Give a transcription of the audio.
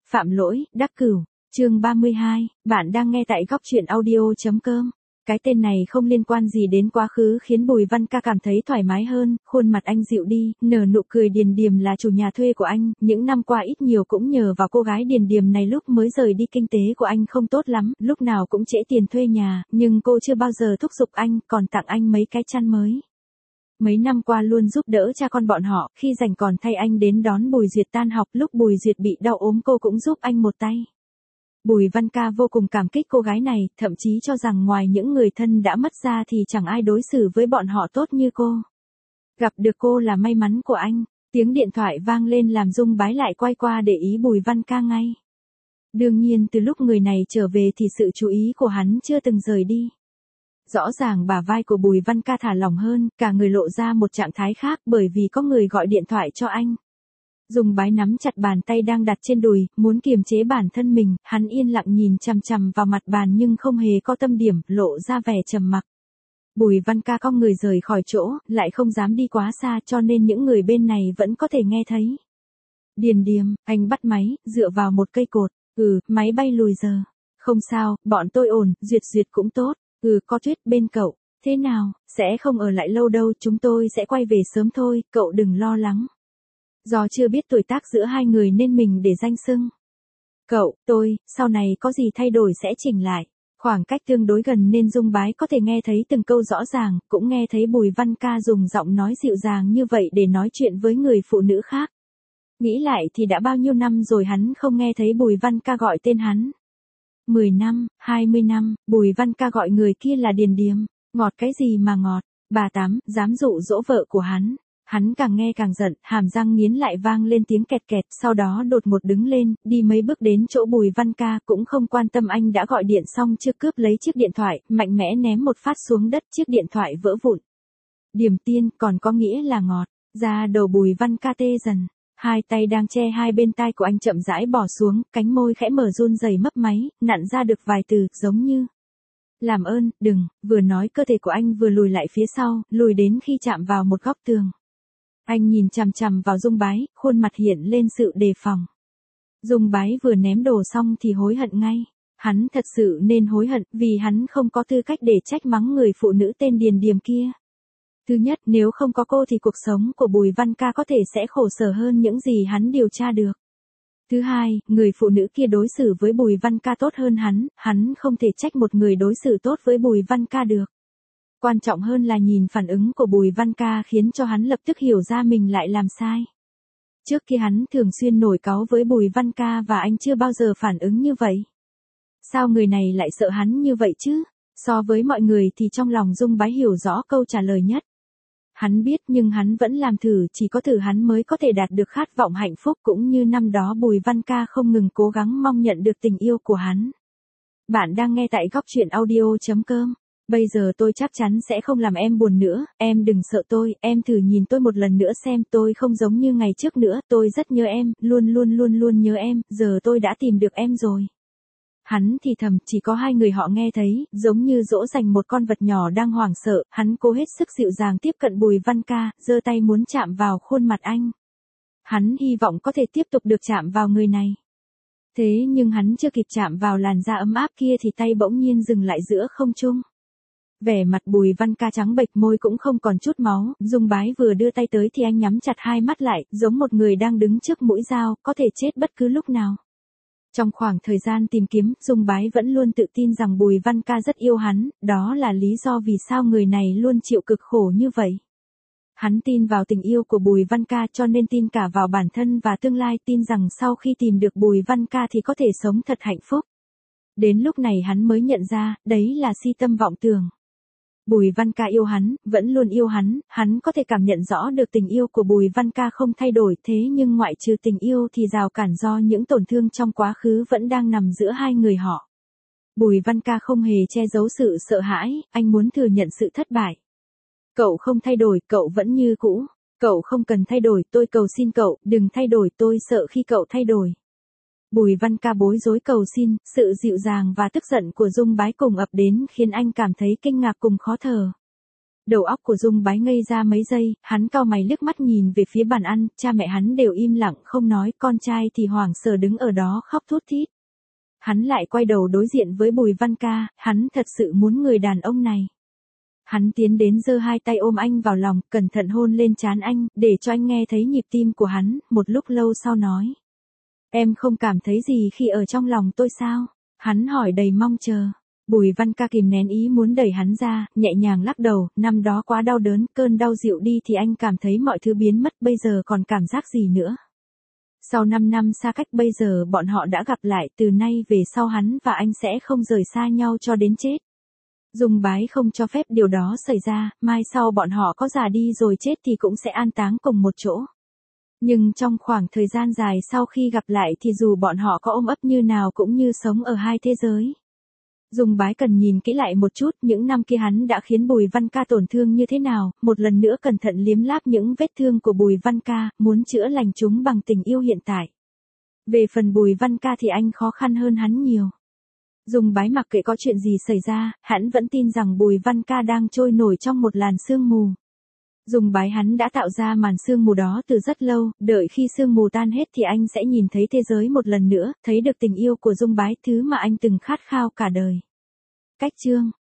Phạm lỗi, đắc cửu, chương 32, bạn đang nghe tại góc truyện audio.com. Cái tên này không liên quan gì đến quá khứ khiến Bùi Văn Ca cảm thấy thoải mái hơn, khuôn mặt anh dịu đi, nở nụ cười. Điền Điềm là chủ nhà thuê của anh, những năm qua ít nhiều cũng nhờ vào cô gái Điền Điềm này. Lúc mới rời đi kinh tế của anh không tốt lắm, lúc nào cũng trễ tiền thuê nhà, nhưng cô chưa bao giờ thúc giục anh, còn tặng anh mấy cái chăn mới. Mấy năm qua luôn giúp đỡ cha con bọn họ, khi rảnh còn thay anh đến đón Bùi Duyệt tan học, lúc Bùi Duyệt bị đau ốm cô cũng giúp anh một tay. Bùi Văn Ca vô cùng cảm kích cô gái này, thậm chí cho rằng ngoài những người thân đã mất ra thì chẳng ai đối xử với bọn họ tốt như cô. Gặp được cô là may mắn của anh. Tiếng điện thoại vang lên làm Dung Bái lại quay qua để ý Bùi Văn Ca ngay. Đương nhiên từ lúc người này trở về thì sự chú ý của hắn chưa từng rời đi. Rõ ràng bả vai của Bùi Văn Ca thả lỏng hơn, cả người lộ ra một trạng thái khác bởi vì có người gọi điện thoại cho anh. Dung Bái nắm chặt bàn tay đang đặt trên đùi, muốn kiềm chế bản thân mình, hắn yên lặng nhìn chằm chằm vào mặt bàn nhưng không hề có tâm điểm, lộ ra vẻ trầm mặc. Bùi Văn Ca cong người rời khỏi chỗ, lại không dám đi quá xa cho nên những người bên này vẫn có thể nghe thấy. Điền Điềm, anh bắt máy, dựa vào một cây cột, máy bay lùi giờ. Không sao, bọn tôi ổn, Duyệt cũng tốt. Có Tuyết bên cậu, thế nào, sẽ không ở lại lâu đâu, chúng tôi sẽ quay về sớm thôi, cậu đừng lo lắng. Do chưa biết tuổi tác giữa hai người nên mình để danh xưng. Cậu, tôi, sau này có gì thay đổi sẽ chỉnh lại. Khoảng cách tương đối gần nên Dung Bái có thể nghe thấy từng câu rõ ràng, cũng nghe thấy Bùi Văn Ca dùng giọng nói dịu dàng như vậy để nói chuyện với người phụ nữ khác. Nghĩ lại thì đã bao nhiêu năm rồi hắn không nghe thấy Bùi Văn Ca gọi tên hắn. 10 năm, 20 năm, Bùi Văn Ca gọi người kia là Điền Điềm. Ngọt cái gì mà ngọt, bà Tám, dám dụ dỗ vợ của hắn. Hắn càng nghe càng giận, hàm răng nghiến lại vang lên tiếng kẹt kẹt, sau đó đột ngột đứng lên, đi mấy bước đến chỗ Bùi Văn Ca, cũng không quan tâm anh đã gọi điện xong chưa, cướp lấy chiếc điện thoại, mạnh mẽ ném một phát xuống đất, chiếc điện thoại vỡ vụn. Điềm tiên, còn có nghĩa là ngọt, da đầu Bùi Văn Ca tê dần. Hai tay đang che hai bên tai của anh chậm rãi bỏ xuống, cánh môi khẽ mở run rẩy mấp máy, nặn ra được vài từ, giống như làm ơn, đừng, vừa nói cơ thể của anh vừa lùi lại phía sau, lùi đến khi chạm vào một góc tường. Anh nhìn chằm chằm vào Dung Bái, khuôn mặt hiện lên sự đề phòng. Dung Bái vừa ném đồ xong thì hối hận ngay. Hắn thật sự nên hối hận vì hắn không có tư cách để trách mắng người phụ nữ tên Điền Điềm kia. Thứ nhất, nếu không có cô thì cuộc sống của Bùi Văn Ca có thể sẽ khổ sở hơn những gì hắn điều tra được. Thứ hai, người phụ nữ kia đối xử với Bùi Văn Ca tốt hơn hắn không thể trách một người đối xử tốt với Bùi Văn Ca được. Quan trọng hơn là nhìn phản ứng của Bùi Văn Ca khiến cho hắn lập tức hiểu ra mình lại làm sai. Trước kia hắn thường xuyên nổi cáu với Bùi Văn Ca và anh chưa bao giờ phản ứng như vậy. Sao người này lại sợ hắn như vậy chứ? So với mọi người thì trong lòng Dung Bái hiểu rõ câu trả lời nhất. Hắn biết nhưng hắn vẫn làm thử, chỉ có thử hắn mới có thể đạt được khát vọng hạnh phúc, cũng như năm đó Bùi Văn Ca không ngừng cố gắng mong nhận được tình yêu của hắn. Bạn đang nghe tại góc truyện audio.com. Bây giờ tôi chắc chắn sẽ không làm em buồn nữa, em đừng sợ tôi, em thử nhìn tôi một lần nữa xem, tôi không giống như ngày trước nữa, tôi rất nhớ em, luôn nhớ em, giờ tôi đã tìm được em rồi. Hắn thì thầm, chỉ có hai người họ nghe thấy, giống như dỗ dành một con vật nhỏ đang hoảng sợ, hắn cố hết sức dịu dàng tiếp cận Bùi Văn Ca, giơ tay muốn chạm vào khuôn mặt anh. Hắn hy vọng có thể tiếp tục được chạm vào người này. Thế nhưng hắn chưa kịp chạm vào làn da ấm áp kia thì tay bỗng nhiên dừng lại giữa không trung. Vẻ mặt Bùi Văn Ca trắng bệch, môi cũng không còn chút máu, Dung Bái vừa đưa tay tới thì anh nhắm chặt hai mắt lại, giống một người đang đứng trước mũi dao, có thể chết bất cứ lúc nào. Trong khoảng thời gian tìm kiếm, Dung Bái vẫn luôn tự tin rằng Bùi Văn Ca rất yêu hắn, đó là lý do vì sao người này luôn chịu cực khổ như vậy. Hắn tin vào tình yêu của Bùi Văn Ca cho nên tin cả vào bản thân và tương lai, tin rằng sau khi tìm được Bùi Văn Ca thì có thể sống thật hạnh phúc. Đến lúc này hắn mới nhận ra, đấy là si tâm vọng tưởng. Bùi Văn Ca yêu hắn, vẫn luôn yêu hắn có thể cảm nhận rõ được tình yêu của Bùi Văn Ca không thay đổi, thế nhưng ngoại trừ tình yêu thì rào cản do những tổn thương trong quá khứ vẫn đang nằm giữa hai người họ. Bùi Văn Ca không hề che giấu sự sợ hãi, anh muốn thừa nhận sự thất bại. Cậu không thay đổi, cậu vẫn như cũ. Cậu không cần thay đổi, tôi cầu xin cậu, đừng thay đổi, tôi sợ khi cậu thay đổi. Bùi Văn Ca bối rối cầu xin, sự dịu dàng và tức giận của Dung Bái cùng ập đến khiến anh cảm thấy kinh ngạc cùng khó thở. Đầu óc của Dung Bái ngây ra mấy giây, hắn cau mày liếc mắt nhìn về phía bàn ăn, cha mẹ hắn đều im lặng không nói, con trai thì hoảng sợ đứng ở đó khóc thút thít. Hắn lại quay đầu đối diện với Bùi Văn Ca, hắn thật sự muốn người đàn ông này. Hắn tiến đến giơ hai tay ôm anh vào lòng, cẩn thận hôn lên trán anh, để cho anh nghe thấy nhịp tim của hắn, một lúc lâu sau nói. Em không cảm thấy gì khi ở trong lòng tôi sao? Hắn hỏi đầy mong chờ. Bùi Văn Ca kìm nén ý muốn đẩy hắn ra, nhẹ nhàng lắc đầu, năm đó quá đau đớn, cơn đau dịu đi thì anh cảm thấy mọi thứ biến mất, bây giờ còn cảm giác gì nữa. Sau 5 năm xa cách bây giờ bọn họ đã gặp lại, từ nay về sau hắn và anh sẽ không rời xa nhau cho đến chết. Dung Bái không cho phép điều đó xảy ra, mai sau bọn họ có già đi rồi chết thì cũng sẽ an táng cùng một chỗ. Nhưng trong khoảng thời gian dài sau khi gặp lại thì dù bọn họ có ôm ấp như nào cũng như sống ở hai thế giới. Dung Bái cần nhìn kỹ lại một chút, những năm kia hắn đã khiến Bùi Văn Ca tổn thương như thế nào, một lần nữa cẩn thận liếm láp những vết thương của Bùi Văn Ca, muốn chữa lành chúng bằng tình yêu hiện tại. Về phần Bùi Văn Ca thì anh khó khăn hơn hắn nhiều. Dung Bái mặc kệ có chuyện gì xảy ra, hắn vẫn tin rằng Bùi Văn Ca đang trôi nổi trong một làn sương mù. Dung Bái hắn đã tạo ra màn sương mù đó từ rất lâu, đợi khi sương mù tan hết thì anh sẽ nhìn thấy thế giới một lần nữa, thấy được tình yêu của Dung Bái, thứ mà anh từng khát khao cả đời. Cách chương